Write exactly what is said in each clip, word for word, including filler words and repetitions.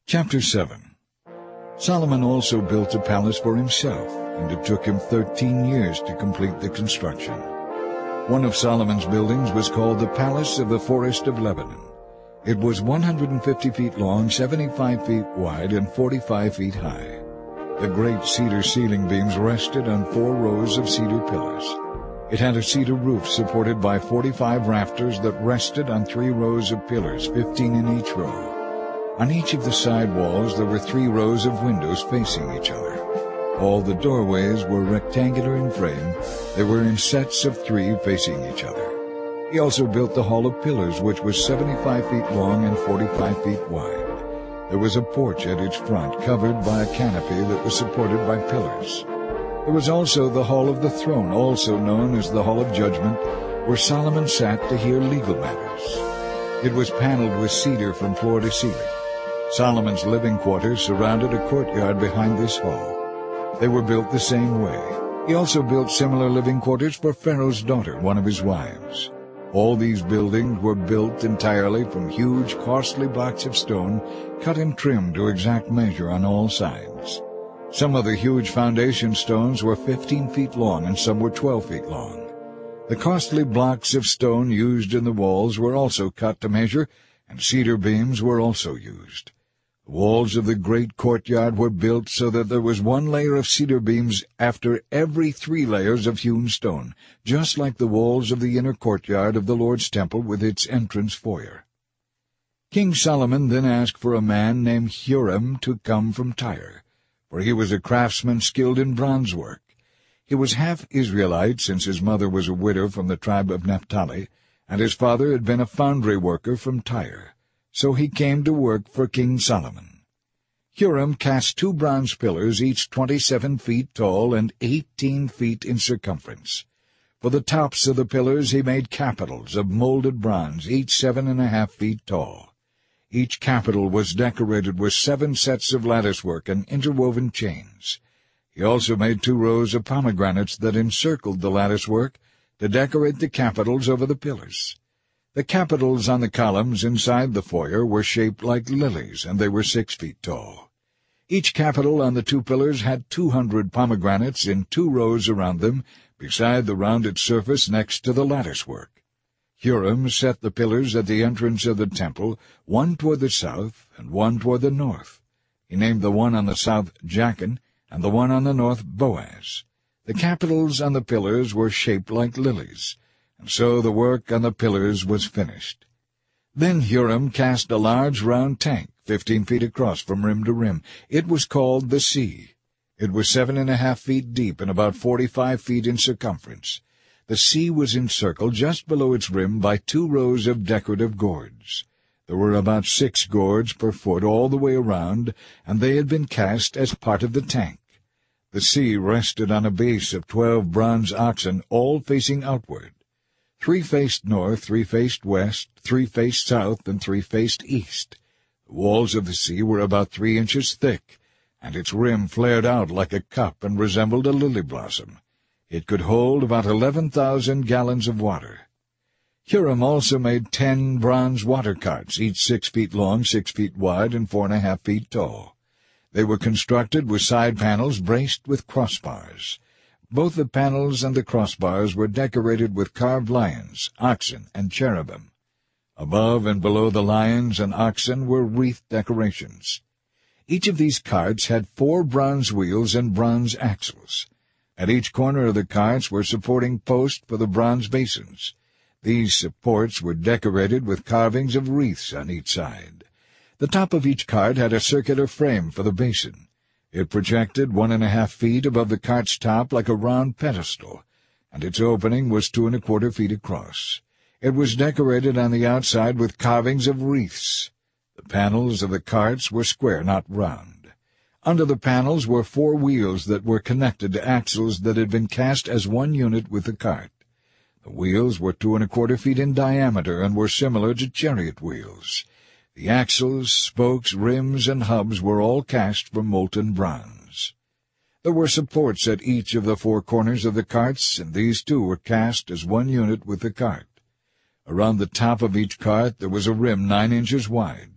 Chapter seven. Solomon also built a palace for himself, and it took him thirteen years to complete the construction. One of Solomon's buildings was called the Palace of the Forest of Lebanon. It was one hundred fifty feet long, seventy-five feet wide, and forty-five feet high. The great cedar ceiling beams rested on four rows of cedar pillars. It had a cedar roof supported by forty-five rafters that rested on three rows of pillars, fifteen in each row. On each of the side walls there were three rows of windows facing each other. All the doorways were rectangular in frame. They were in sets of three facing each other. He also built the Hall of Pillars, which was seventy-five feet long and forty-five feet wide. There was a porch at its front, covered by a canopy that was supported by pillars. There was also the Hall of the Throne, also known as the Hall of Judgment, where Solomon sat to hear legal matters. It was paneled with cedar from floor to ceiling. Solomon's living quarters surrounded a courtyard behind this hall. They were built the same way. He also built similar living quarters for Pharaoh's daughter, one of his wives. All these buildings were built entirely from huge, costly blocks of stone, cut and trimmed to exact measure on all sides. Some of the huge foundation stones were fifteen feet long and some were twelve feet long. The costly blocks of stone used in the walls were also cut to measure, and cedar beams were also used. The walls of the great courtyard were built so that there was one layer of cedar beams after every three layers of hewn stone, just like the walls of the inner courtyard of the Lord's temple with its entrance foyer. King Solomon then asked for a man named Huram to come from Tyre, for he was a craftsman skilled in bronze work. He was half Israelite, since his mother was a widow from the tribe of Naphtali, and his father had been a foundry worker from Tyre. So he came to work for King Solomon. Huram cast two bronze pillars, each twenty-seven feet tall and eighteen feet in circumference. For the tops of the pillars he made capitals of molded bronze, each seven and a half feet tall. Each capital was decorated with seven sets of latticework and interwoven chains. He also made two rows of pomegranates that encircled the latticework to decorate the capitals over the pillars. The capitals on the columns inside the foyer were shaped like lilies, and they were six feet tall. Each capital on the two pillars had two hundred pomegranates in two rows around them, beside the rounded surface next to the latticework. Huram set the pillars at the entrance of the temple, one toward the south and one toward the north. He named the one on the south Jachin, and the one on the north Boaz. The capitals on the pillars were shaped like lilies, and so the work on the pillars was finished. Then Huram cast a large round tank, fifteen feet across from rim to rim. It was called the Sea. It was seven and a half feet deep and about forty-five feet in circumference. The sea was encircled just below its rim by two rows of decorative gourds. There were about six gourds per foot all the way around, and they had been cast as part of the tank. The sea rested on a base of twelve bronze oxen, all facing outward. Three faced north, three faced west, three faced south, and three faced east. The walls of the sea were about three inches thick, and its rim flared out like a cup and resembled a lily blossom. It could hold about eleven thousand gallons of water. Huram also made ten bronze water carts, each six feet long, six feet wide, and four and a half feet tall. They were constructed with side panels braced with crossbars. Both the panels and the crossbars were decorated with carved lions, oxen, and cherubim. Above and below the lions and oxen were wreath decorations. Each of these carts had four bronze wheels and bronze axles. At each corner of the carts were supporting posts for the bronze basins. These supports were decorated with carvings of wreaths on each side. The top of each cart had a circular frame for the basin. It projected one and a half feet above the cart's top like a round pedestal, and its opening was two and a quarter feet across. It was decorated on the outside with carvings of wreaths. The panels of the carts were square, not round. Under the panels were four wheels that were connected to axles that had been cast as one unit with the cart. The wheels were two and a quarter feet in diameter and were similar to chariot wheels. The axles, spokes, rims, and hubs were all cast from molten bronze. There were supports at each of the four corners of the carts, and these too were cast as one unit with the cart. Around the top of each cart there was a rim nine inches wide.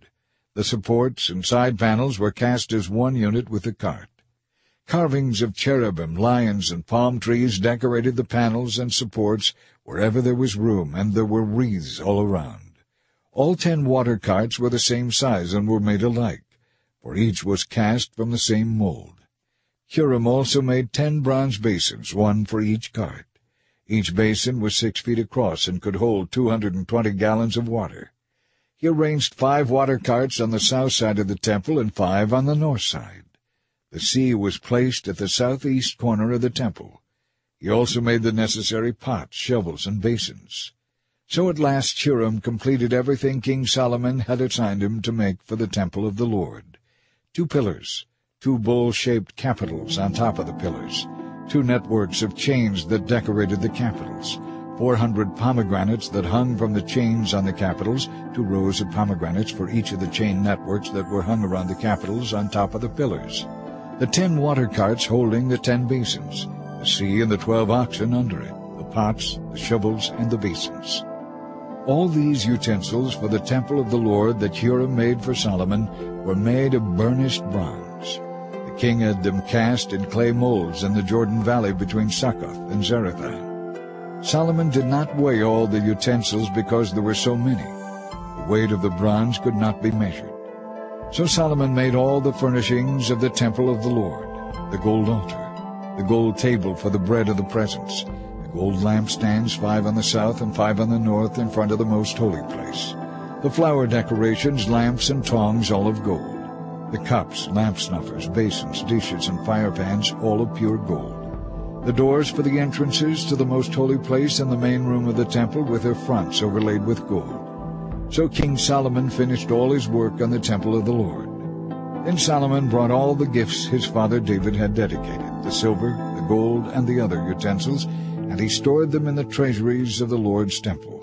The supports and side panels were cast as one unit with the cart. Carvings of cherubim, lions, and palm trees decorated the panels and supports wherever there was room, and there were wreaths all around. All ten water carts were the same size and were made alike, for each was cast from the same mold. Huram also made ten bronze basins, one for each cart. Each basin was six feet across and could hold two hundred and twenty gallons of water. He arranged five water carts on the south side of the temple and five on the north side. The sea was placed at the southeast corner of the temple. He also made the necessary pots, shovels, and basins. So at last Huram completed everything King Solomon had assigned him to make for the temple of the Lord. Two pillars, two bowl-shaped capitals on top of the pillars, two networks of chains that decorated the capitals, four hundred pomegranates that hung from the chains on the capitals, two rows of pomegranates for each of the chain networks that were hung around the capitals on top of the pillars, the ten water carts holding the ten basins, the sea and the twelve oxen under it, the pots, the shovels, and the basins. All these utensils for the temple of the Lord that Huram made for Solomon were made of burnished bronze. The king had them cast in clay molds in the Jordan Valley between Succoth and Zarethan. Solomon did not weigh all the utensils because there were so many. The weight of the bronze could not be measured. So Solomon made all the furnishings of the temple of the Lord, the gold altar, the gold table for the bread of the presence, the gold lampstands, five on the south and five on the north in front of the most holy place, the flower decorations, lamps, and tongs, all of gold, the cups, lamp snuffers, basins, dishes, and firepans, all of pure gold, the doors for the entrances to the most holy place and the main room of the temple with their fronts overlaid with gold. So King Solomon finished all his work on the temple of the Lord. Then Solomon brought all the gifts his father David had dedicated, the silver, the gold, and the other utensils, and he stored them in the treasuries of the Lord's temple.